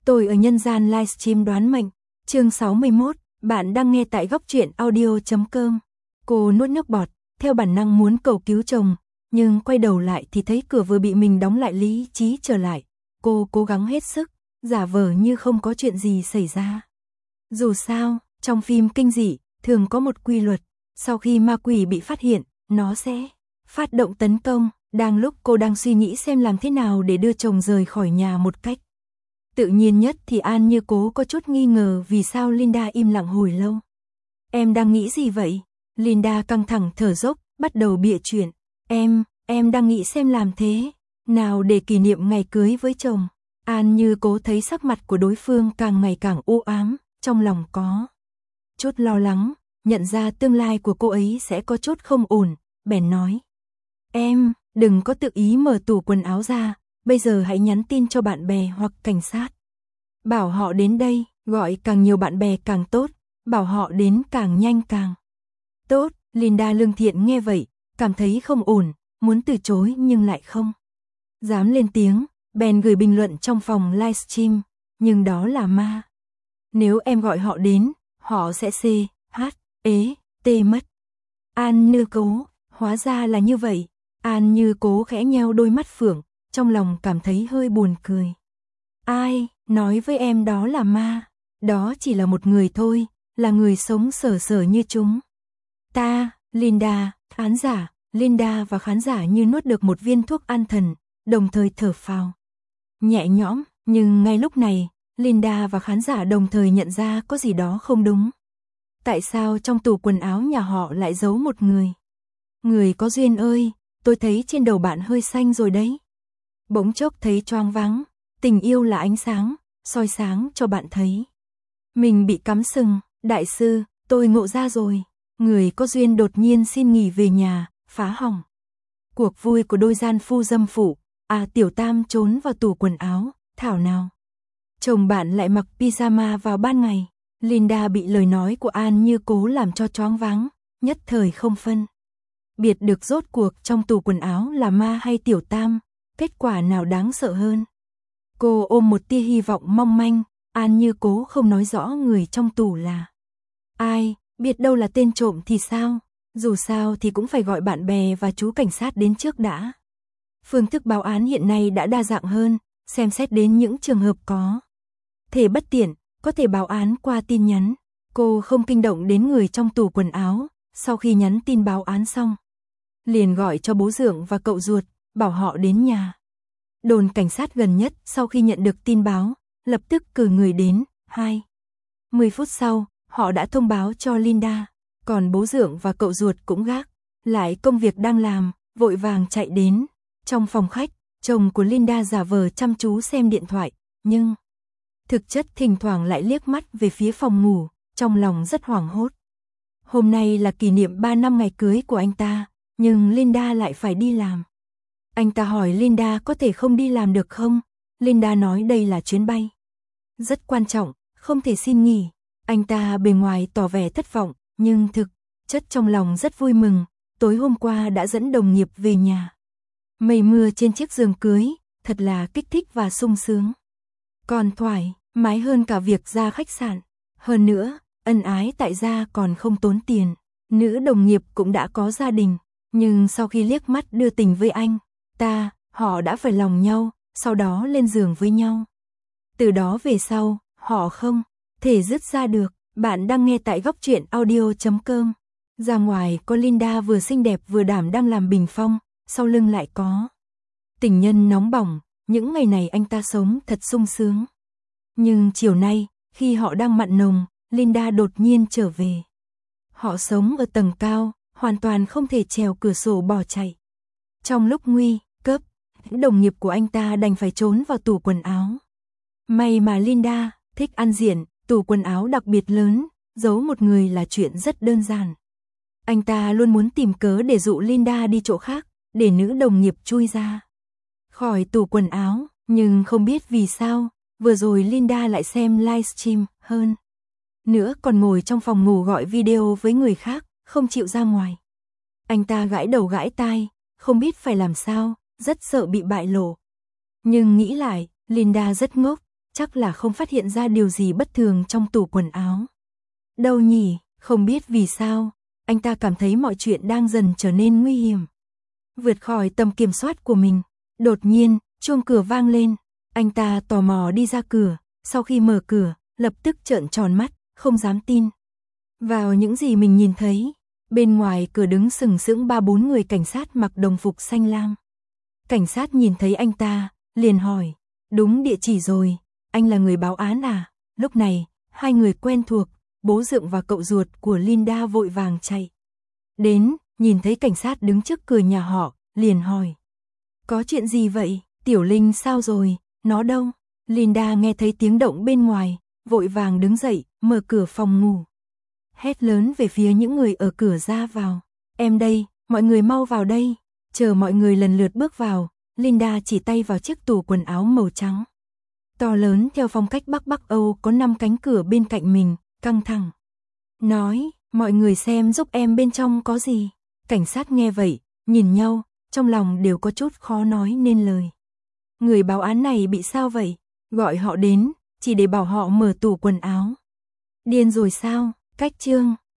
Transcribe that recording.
Tôi ở nhân gian livestream đoán mệnh, chương 61, bạn đang nghe tại góc truyện audio.com. Cô nuốt nước bọt, theo bản năng muốn cầu cứu chồng, nhưng quay đầu lại thì thấy cửa vừa bị mình đóng lại, lý trí trở lại. Cô cố gắng hết sức, giả vờ như không có chuyện gì xảy ra. Dù sao, trong phim kinh dị, thường có một quy luật, sau khi ma quỷ bị phát hiện, nó sẽ phát động tấn công. Đang lúc cô đang suy nghĩ xem làm thế nào để đưa chồng rời khỏi nhà một cách tự nhiên nhất thì An Như Cố có chút nghi ngờ vì sao Linda im lặng hồi lâu. Em đang nghĩ gì vậy? Linda căng thẳng thở dốc, bắt đầu bịa chuyện. Em đang nghĩ xem làm thế nào để kỷ niệm ngày cưới với chồng. An Như Cố thấy sắc mặt của đối phương càng ngày càng u ám, trong lòng có chút lo lắng, nhận ra tương lai của cô ấy sẽ có chút không ổn, bèn nói. Em, đừng có tự ý mở tủ quần áo ra, bây giờ hãy nhắn tin cho bạn bè hoặc cảnh sát. Bảo họ đến đây, gọi càng nhiều bạn bè càng tốt, bảo họ đến càng nhanh càng tốt. Linda lương thiện nghe vậy, cảm thấy không ổn, muốn từ chối nhưng lại không dám lên tiếng, bèn gửi bình luận trong phòng livestream, nhưng đó là ma. Nếu em gọi họ đến, họ sẽ CHT mất. An Như Cố, hóa ra là như vậy. An Như Cố khẽ nheo đôi mắt phượng, trong lòng cảm thấy hơi buồn cười. Ai nói với em đó là ma? Đó chỉ là một người thôi, là người sống sở sở như chúng ta. Linda, khán giả, Linda và khán giả như nuốt được một viên thuốc an thần, đồng thời thở phào nhẹ nhõm, nhưng ngay lúc này, Linda và khán giả đồng thời nhận ra có gì đó không đúng. Tại sao trong tủ quần áo nhà họ lại giấu một người? Người có duyên ơi, tôi thấy trên đầu bạn hơi xanh rồi đấy. Bỗng chốc thấy choáng váng, tình yêu là ánh sáng, soi sáng cho bạn thấy. Mình bị cắm sừng, đại sư, tôi ngộ ra rồi. Người có duyên đột nhiên xin nghỉ về nhà, phá hỏng cuộc vui của đôi gian phu dâm phụ. Tiểu Tam trốn vào tủ quần áo, thảo nào chồng bạn lại mặc pyjama vào ban ngày. Linda bị lời nói của An Như Cố làm cho choáng váng, nhất thời không phân biệt được rốt cuộc trong tủ quần áo là ma hay Tiểu Tam, kết quả nào đáng sợ hơn. Cô ôm một tia hy vọng mong manh, An Như Cố không nói rõ người trong tủ là ai, biết đâu là tên trộm thì sao, dù sao thì cũng phải gọi bạn bè và chú cảnh sát đến trước đã. Phương thức báo án hiện nay đã đa dạng hơn, xem xét đến những trường hợp có thể bất tiện, có thể báo án qua tin nhắn. Cô không kinh động đến người trong tủ quần áo, sau khi nhắn tin báo án xong, liền gọi cho bố Dượng và cậu ruột, bảo họ đến nhà đồn cảnh sát gần nhất. Sau khi nhận được tin báo, lập tức cử người đến. 20 phút sau, họ đã thông báo cho Linda, còn bố Dượng và cậu ruột cũng gác lại công việc đang làm, vội vàng chạy đến. Trong phòng khách, chồng của Linda giả vờ chăm chú xem điện thoại, nhưng thực chất thỉnh thoảng lại liếc mắt về phía phòng ngủ, trong lòng rất hoảng hốt. Hôm nay là kỷ niệm 3 năm ngày cưới của anh ta, nhưng Linda lại phải đi làm. Anh ta hỏi Linda có thể không đi làm được không? Linda nói đây là chuyến bay rất quan trọng, không thể xin nghỉ. Anh ta bề ngoài tỏ vẻ thất vọng, nhưng thực chất trong lòng rất vui mừng, tối hôm qua đã dẫn đồng nghiệp về nhà. Mây mưa trên chiếc giường cưới, thật là kích thích và sung sướng. Còn thoải mái hơn cả việc ra khách sạn. Hơn nữa, ân ái tại gia còn không tốn tiền. Nữ đồng nghiệp cũng đã có gia đình, nhưng sau khi liếc mắt đưa tình với anh ta, họ đã phải lòng nhau, sau đó lên giường với nhau. Từ đó về sau, họ không thể dứt ra được. Bạn đang nghe tại góc truyện audio.com. Ra ngoài có Linda vừa xinh đẹp vừa đảm đang làm bình phong, sau lưng lại có tình nhân nóng bỏng. Những ngày này anh ta sống thật sung sướng. Nhưng chiều nay, khi họ đang mặn nồng, Linda đột nhiên trở về. Họ sống ở tầng cao, hoàn toàn không thể trèo cửa sổ bỏ chạy. Trong lúc nguy cấp, đồng nghiệp của anh ta đành phải trốn vào tủ quần áo. May mà Linda thích ăn diện, tủ quần áo đặc biệt lớn, giấu một người là chuyện rất đơn giản. Anh ta luôn muốn tìm cớ để dụ Linda đi chỗ khác, để nữ đồng nghiệp chui ra khỏi tủ quần áo, nhưng không biết vì sao, vừa rồi Linda lại xem livestream hơn nữa còn ngồi trong phòng ngủ gọi video với người khác, không chịu ra ngoài. Anh ta gãi đầu gãi tai, không biết phải làm sao, rất sợ bị bại lộ. Nhưng nghĩ lại, Linda rất ngốc, chắc là không phát hiện ra điều gì bất thường trong tủ quần áo. Đâu nhỉ, không biết vì sao, anh ta cảm thấy mọi chuyện đang dần trở nên nguy hiểm. Vượt khỏi tầm kiểm soát của mình. Đột nhiên, chuông cửa vang lên. Anh ta tò mò đi ra cửa, sau khi mở cửa, lập tức trợn tròn mắt, không dám tin vào những gì mình nhìn thấy. Bên ngoài cửa đứng sừng sững 3-4 người cảnh sát mặc đồng phục xanh lam. Cảnh sát nhìn thấy anh ta, liền hỏi, đúng địa chỉ rồi, anh là người báo án à? Lúc này, hai người quen thuộc, bố Dượng và cậu ruột của Linda vội vàng chạy đến, nhìn thấy cảnh sát đứng trước cửa nhà họ, liền hỏi, có chuyện gì vậy? Tiểu Linh sao rồi, nó đâu? Linda nghe thấy tiếng động bên ngoài, vội vàng đứng dậy, mở cửa phòng ngủ. Hét lớn về phía những người ở cửa ra vào, em đây, mọi người mau vào đây. Chờ mọi người lần lượt bước vào, Linda chỉ tay vào chiếc tủ quần áo màu trắng to lớn theo phong cách Bắc Âu, có 5 cánh cửa bên cạnh mình, căng thẳng nói, mọi người xem giúp em bên trong có gì. Cảnh sát nghe vậy, nhìn nhau, trong lòng đều có chút khó nói nên lời. Người báo án này bị sao vậy? Gọi họ đến, chỉ để bảo họ mở tủ quần áo. Điên rồi sao? Cách chương